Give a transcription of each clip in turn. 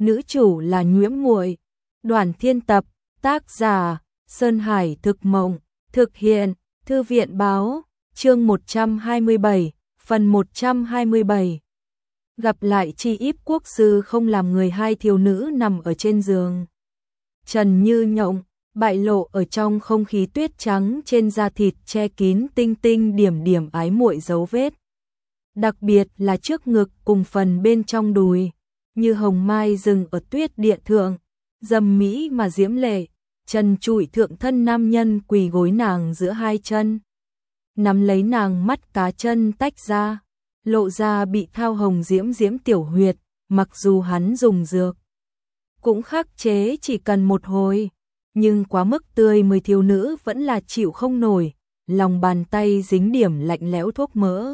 nữ chủ là Nhiễm Muội. Đoàn Thiên tập, tác giả Sơn Hải Thực Mộng, thực hiện Thư viện Báo, chương 127, phần 127. Gặp lại Chi Íp quốc sư không làm người, hai thiếu nữ nằm ở trên giường. Trần như nhộng, bại lộ ở trong không khí tuyết trắng, trên da thịt che kín tinh tinh điểm điểm ái muội dấu vết. Đặc biệt là trước ngực cùng phần bên trong đùi, như hồng mai rừng ở tuyết địa thượng, dầm mỹ mà diễm lệ. Chân trụi thượng thân nam nhân quỳ gối nàng giữa hai chân, nắm lấy nàng, mắt cá chân tách ra, lộ ra bị thao hồng diễm diễm tiểu huyệt. Mặc dù hắn dùng dược cũng khắc chế chỉ cần một hồi, nhưng quá mức tươi mới, thiếu nữ vẫn là chịu không nổi. Lòng bàn tay dính điểm lạnh lẽo thuốc mỡ,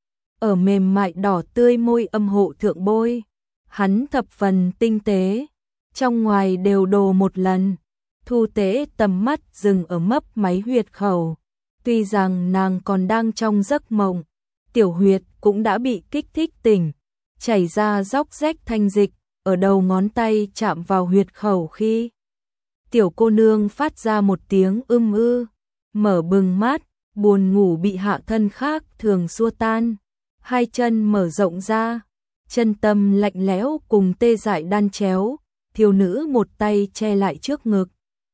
ở mềm mại đỏ tươi môi âm hộ thượng bôi. Hắn thập phần tinh tế, trong ngoài đều đồ một lần. Thu Tế tầm mắt dừng ở mấp máy huyệt khẩu. Tuy rằng nàng còn đang trong giấc mộng, tiểu huyệt cũng đã bị kích thích tỉnh, chảy ra róc rách thanh dịch. Ở đầu ngón tay chạm vào huyệt khẩu khi tiểu cô nương phát ra một tiếng ư, mở bừng mắt, buồn ngủ bị hạ thân khác thường xua tan. Hai chân mở rộng ra, chân tâm lạnh lẽo cùng tê dại đan chéo. Thiếu nữ một tay che lại trước ngực,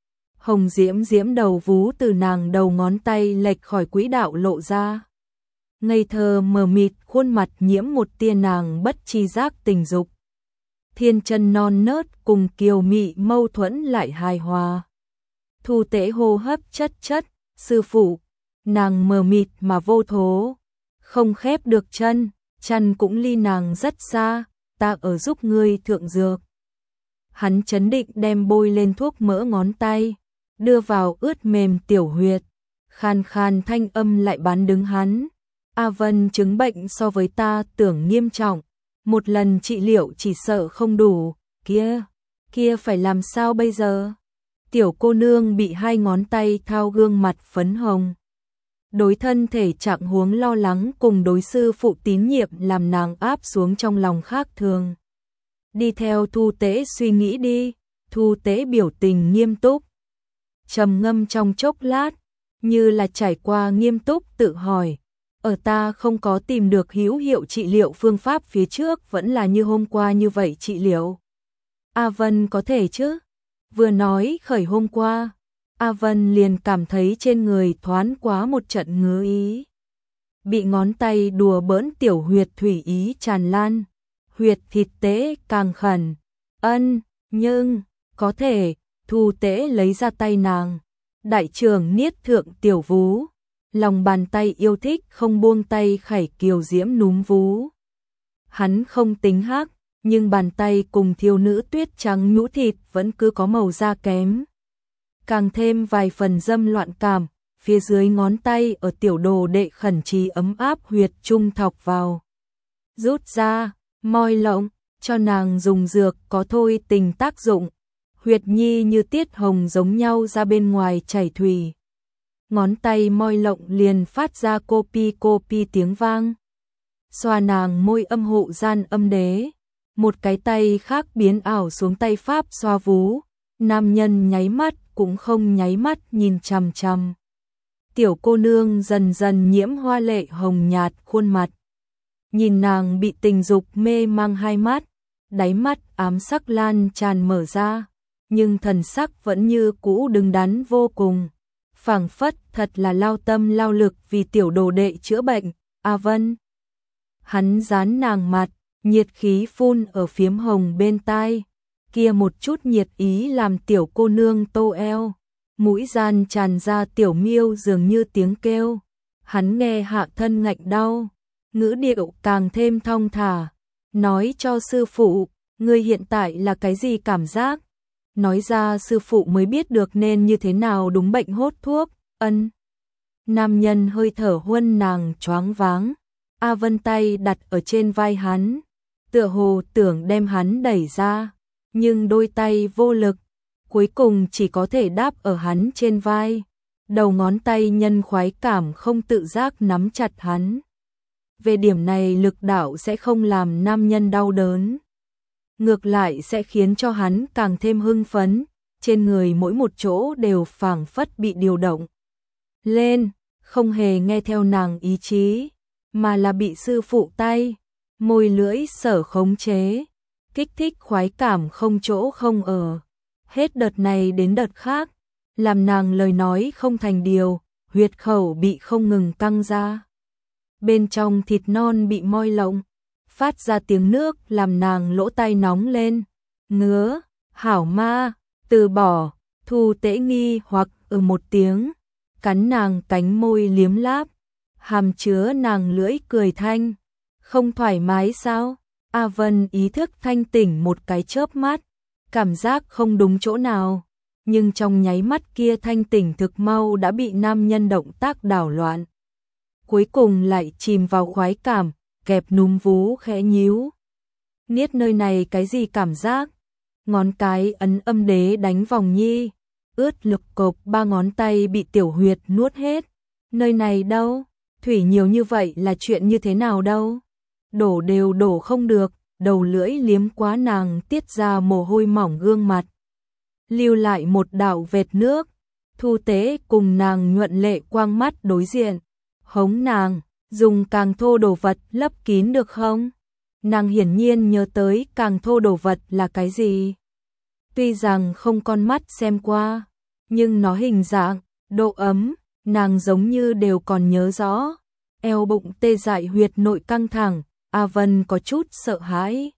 hồng diễm diễm đầu vú từ nàng đầu ngón tay lệch khỏi quỹ đạo lộ ra. Ngây thơ mờ mịt khuôn mặt nhiễm một tia nàng bất tri giác tình dục. Thiên chân non nớt cùng kiều mị mâu thuẫn lại hài hòa. Thu Tế hô hấp chất chất, sư phụ. Nàng mờ mịt mà vô thố, không khép được chân, chăn cũng ly nàng rất xa. Ta ở giúp ngươi thượng dược. Hắn chấn định đem bôi lên thuốc mỡ, ngón tay đưa vào ướt mềm tiểu huyệt. Khan khan thanh âm lại bán đứng hắn. A Vân chứng bệnh so với ta tưởng nghiêm trọng, một lần trị liệu chỉ sợ không đủ. Kia phải làm sao bây giờ? Tiểu cô nương bị hai ngón tay thao, gương mặt phấn hồng. Đối thân thể trạng huống lo lắng cùng đối sư phụ tín nhiệm làm nàng áp xuống trong lòng khác thường. Đi theo Thu Tế suy nghĩ đi. Thu Tế biểu tình nghiêm túc, trầm ngâm trong chốc lát, như là trải qua nghiêm túc tự hỏi. Ở ta không có tìm được hữu hiệu trị liệu phương pháp phía trước, vẫn là như hôm qua như vậy trị liệu. A Vân có thể chứ? Vừa nói khởi hôm qua, A Vân liền cảm thấy trên người thoáng quá một trận ngứa ý. Bị ngón tay đùa bỡn tiểu huyệt thủy ý tràn lan, huyệt thịt tế càng khẩn. Nhưng có thể. Thu Tế lấy ra tay nàng, đại trường niết thượng tiểu vú, lòng bàn tay yêu thích không buông tay khải kiều diễm núm vú. Hắn không tính hắc, nhưng bàn tay cùng thiếu nữ tuyết trắng nhũ thịt vẫn cứ có màu da kém, càng thêm vài phần dâm loạn cảm. Phía dưới ngón tay ở tiểu đồ đệ khẩn trì ấm áp huyệt trung thọc vào, rút ra, moi lộng, cho nàng dùng dược có thôi tình tác dụng. Huyệt nhi như tiết hồng giống nhau ra bên ngoài chảy thủy. Ngón tay moi lộng liền phát ra copi tiếng vang. Xoa nàng môi âm hộ gian âm đế. Một cái tay khác biến ảo xuống tay pháp xoa vú. Nam nhân nháy mắt cũng không nháy mắt nhìn chằm chằm. Tiểu cô nương dần dần nhiễm hoa lệ hồng nhạt khuôn mặt. Nhìn nàng bị tình dục mê mang hai mắt, đáy mắt ám sắc lan tràn mở ra, nhưng thần sắc vẫn như cũ đứng đắn vô cùng. Phảng phất thật là lao tâm lao lực vì tiểu đồ đệ chữa bệnh. A Vân. Hắn dán nàng mặt, nhiệt khí phun ở phiếm hồng bên tai. Kia một chút nhiệt ý làm tiểu cô nương tô eo, mũi gian tràn ra tiểu miêu dường như tiếng kêu. Hắn nghe hạ thân ngạnh đau, ngữ điệu càng thêm thong thả. Nói cho sư phụ, ngươi hiện tại là cái gì cảm giác? Nói ra sư phụ mới biết được nên như thế nào đúng bệnh hốt thuốc. Nam nhân hơi thở huân nàng choáng váng. A Vân tay đặt ở trên vai hắn, tựa hồ tưởng đem hắn đẩy ra, nhưng đôi tay vô lực, cuối cùng chỉ có thể đáp ở hắn trên vai. Đầu ngón tay nhân khoái cảm không tự giác nắm chặt hắn. Về điểm này lực đạo sẽ không làm nam nhân đau đớn. ngược lại sẽ khiến cho hắn càng thêm hưng phấn, trên người mỗi một chỗ đều phảng phất bị điều động lên, không hề nghe theo nàng ý chí, mà là bị sư phụ tay, môi lưỡi sở khống chế, kích thích khoái cảm không chỗ không ở. Hết đợt này đến đợt khác, làm nàng lời nói không thành điều, huyệt khẩu bị không ngừng căng ra. Bên trong thịt non bị moi lộng, phát ra tiếng nước làm nàng lỗ tai nóng lên. Ngứa, hảo ma, từ bỏ, Thu Tế nghi hoặc một tiếng, cắn nàng cánh môi liếm láp, hàm chứa nàng lưỡi cười thanh. Không thoải mái sao? A Vân ý thức thanh tỉnh một cái chớp mắt, cảm giác không đúng chỗ nào, nhưng trong nháy mắt kia thanh tỉnh thực mau đã bị nam nhân động tác đảo loạn. Cuối cùng lại chìm vào khoái cảm, kẹp núm vú khẽ nhíu. Niết nơi này cái gì cảm giác? Ngón cái ấn âm đế đánh vòng nhi, ướt lực cộp, 3 ngón tay bị tiểu huyệt nuốt hết. Nơi này đâu? Thủy nhiều như vậy là chuyện như thế nào đâu? Đổ đều đổ không được, đầu lưỡi liếm quá nàng tiết ra mồ hôi mỏng gương mặt. Lưu lại một đạo vệt nước, Thu Tế cùng nàng nhuận lệ quang mắt đối diện. Hống nàng, dùng càng thô đồ vật lấp kín được không? Nàng hiển nhiên nhớ tới càng thô đồ vật là cái gì. Tuy rằng không con mắt xem qua, nhưng nó hình dạng, độ ấm, nàng giống như đều còn nhớ rõ. Eo bụng tê dại huyệt nội căng thẳng, A Vân có chút sợ hãi.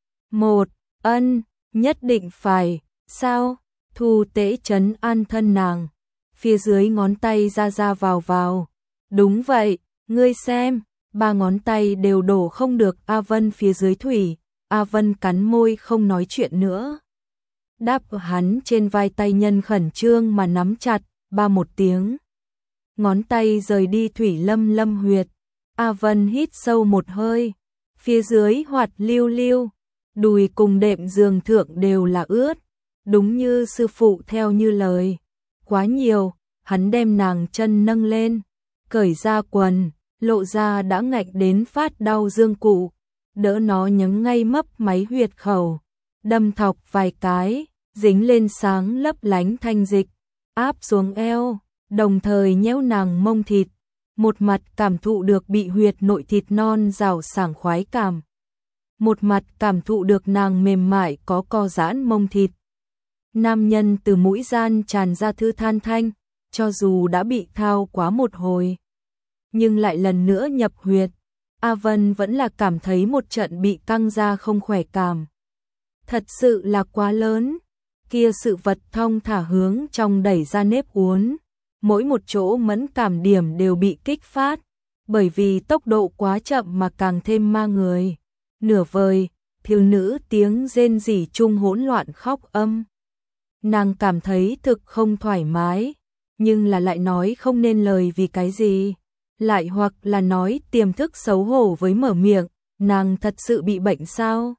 Nhất định phải, sao? Thu Tế trấn an thân nàng, phía dưới ngón tay ra vào. Đúng vậy, ngươi xem, 3 ngón tay đều đổ không được. A Vân phía dưới thủy, A Vân cắn môi không nói chuyện nữa. Đáp ở hắn trên vai, tay nhân khẩn trương mà nắm chặt, ba một tiếng. Ngón tay rời đi thủy lâm huyệt. A Vân hít sâu một hơi, phía dưới hoạt lưu lưu, đùi cùng đệm giường thượng đều là ướt, đúng như sư phụ theo như lời. Quá nhiều, hắn đem nàng chân nâng lên, cởi ra quần, lộ ra đã ngạnh đến phát đau dương cụ, đỡ nó nhấn ngay mấp máy huyệt khẩu, đâm thọc vài cái, dính lên sáng lấp lánh thanh dịch, áp xuống eo, đồng thời nhéo nàng mông thịt, một mặt cảm thụ được bị huyệt nội thịt non rào sảng khoái cảm, một mặt cảm thụ được nàng mềm mại có co giãn mông thịt. Nam nhân từ mũi gian tràn ra thư than thanh, cho dù đã bị thao quá một hồi, nhưng lại lần nữa nhập huyệt, A Vân vẫn là cảm thấy một trận bị căng ra không khỏe cảm. Thật sự là quá lớn, kia sự vật thong thả hướng trong đẩy ra nếp uốn, mỗi một chỗ mẫn cảm điểm đều bị kích phát, bởi vì tốc độ quá chậm mà càng thêm ma người. Nửa vời, thiếu nữ tiếng rên rỉ chung hỗn loạn khóc âm. Nàng cảm thấy thực không thoải mái, nhưng là lại nói không nên lời vì cái gì, lại hoặc là nói tiềm thức xấu hổ với mở miệng, nàng thật sự bị bệnh sao?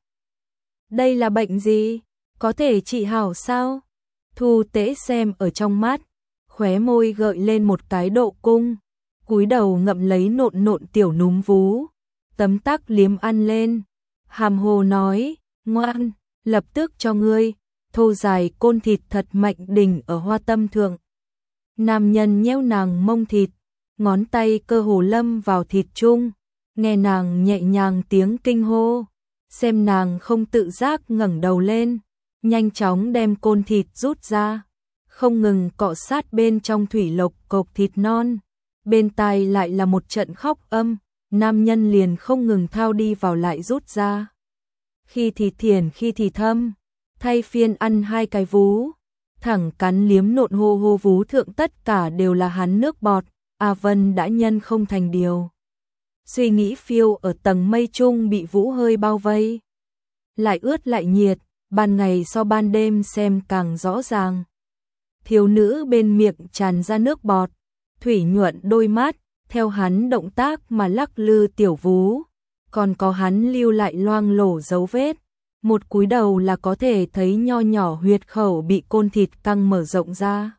Đây là bệnh gì? Có thể trị hảo sao? Thu Tế xem ở trong mắt, khóe môi gợi lên một cái độ cung, cúi đầu ngậm lấy nộn tiểu núm vú, tấm tắc liếm ăn lên, hàm hồ nói, ngoan, lập tức cho ngươi, thô dài côn thịt thật mạnh đỉnh ở hoa tâm thượng. Nam nhân nhéo nàng mông thịt, ngón tay cơ hồ lâm vào thịt chung, nghe nàng nhẹ nhàng tiếng kinh hô, xem nàng không tự giác ngẩng đầu lên, nhanh chóng đem côn thịt rút ra, không ngừng cọ sát bên trong thủy lộc cộc thịt non, bên tai lại là một trận khóc âm, nam nhân liền không ngừng thao đi vào lại rút ra. Khi thì thiển khi thì thâm, thay phiên ăn 2 cái vú, thẳng cắn liếm nộn hô hô vú thượng tất cả đều là hắn nước bọt. A Vân đã nhân không thành điều. Suy nghĩ phiêu ở tầng mây chung bị vũ hơi bao vây. Lại ướt lại nhiệt, ban ngày so ban đêm xem càng rõ ràng. Thiếu nữ bên miệng tràn ra nước bọt, thủy nhuận đôi mắt, theo hắn động tác mà lắc lư tiểu vú. Còn có hắn lưu lại loang lổ dấu vết. Một cúi đầu là có thể thấy nho nhỏ huyệt khẩu bị côn thịt căng mở rộng ra.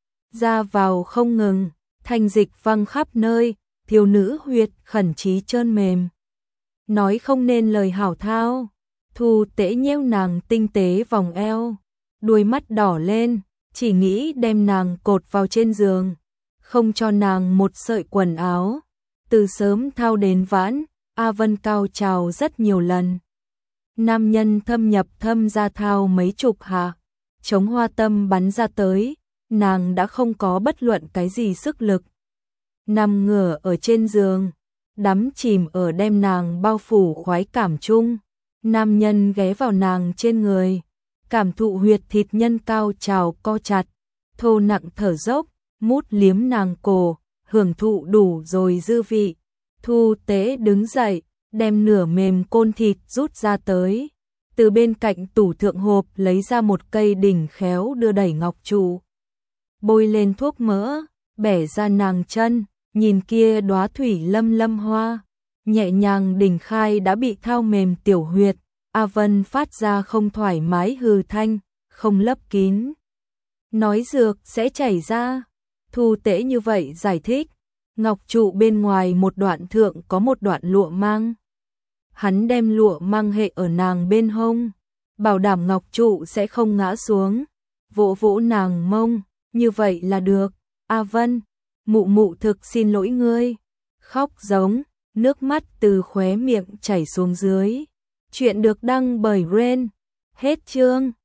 Ra vào không ngừng. Thanh dịch văng khắp nơi, thiếu nữ huyệt khẩn trí trơn mềm. Nói không nên lời hảo thao, Thu Tế nheo nàng tinh tế vòng eo, đuôi mắt đỏ lên, chỉ nghĩ đem nàng cột vào trên giường, không cho nàng một sợi quần áo. Từ sớm thao đến vãn, A Vân cao trào rất nhiều lần. Nam nhân thâm nhập thâm ra thao mấy chục hạ, chống hoa tâm bắn ra tới, nàng đã không có bất luận cái gì sức lực. Nằm ngửa ở trên giường, đắm chìm ở đem nàng bao phủ khoái cảm chung. Nam nhân ghé vào nàng trên người, cảm thụ huyệt thịt nhân cao trào co chặt, thô nặng thở dốc, mút liếm nàng cổ, hưởng thụ đủ rồi dư vị. Thu Tế đứng dậy, đem nửa mềm côn thịt rút ra tới, từ bên cạnh tủ thượng hộp lấy ra một cây đỉnh khéo đưa đẩy ngọc trụ, bôi lên thuốc mỡ, bẻ ra nàng chân, nhìn kia đóa thủy lâm lâm hoa, nhẹ nhàng đỉnh khai đã bị thao mềm tiểu huyệt. A Vân phát ra không thoải mái hừ thanh, không lấp kín. Nói dược sẽ chảy ra. Thu Tế như vậy giải thích. Ngọc trụ bên ngoài một đoạn thượng có một đoạn lụa mang. Hắn đem lụa mang hệ ở nàng bên hông, bảo đảm ngọc trụ sẽ không ngã xuống. Vỗ vỗ nàng mông, như vậy là được. A Vân, mụ mụ thực xin lỗi ngươi. Khóc giống, nước mắt từ khóe miệng chảy xuống dưới. Chuyện được đăng bởi Ren. Hết chương.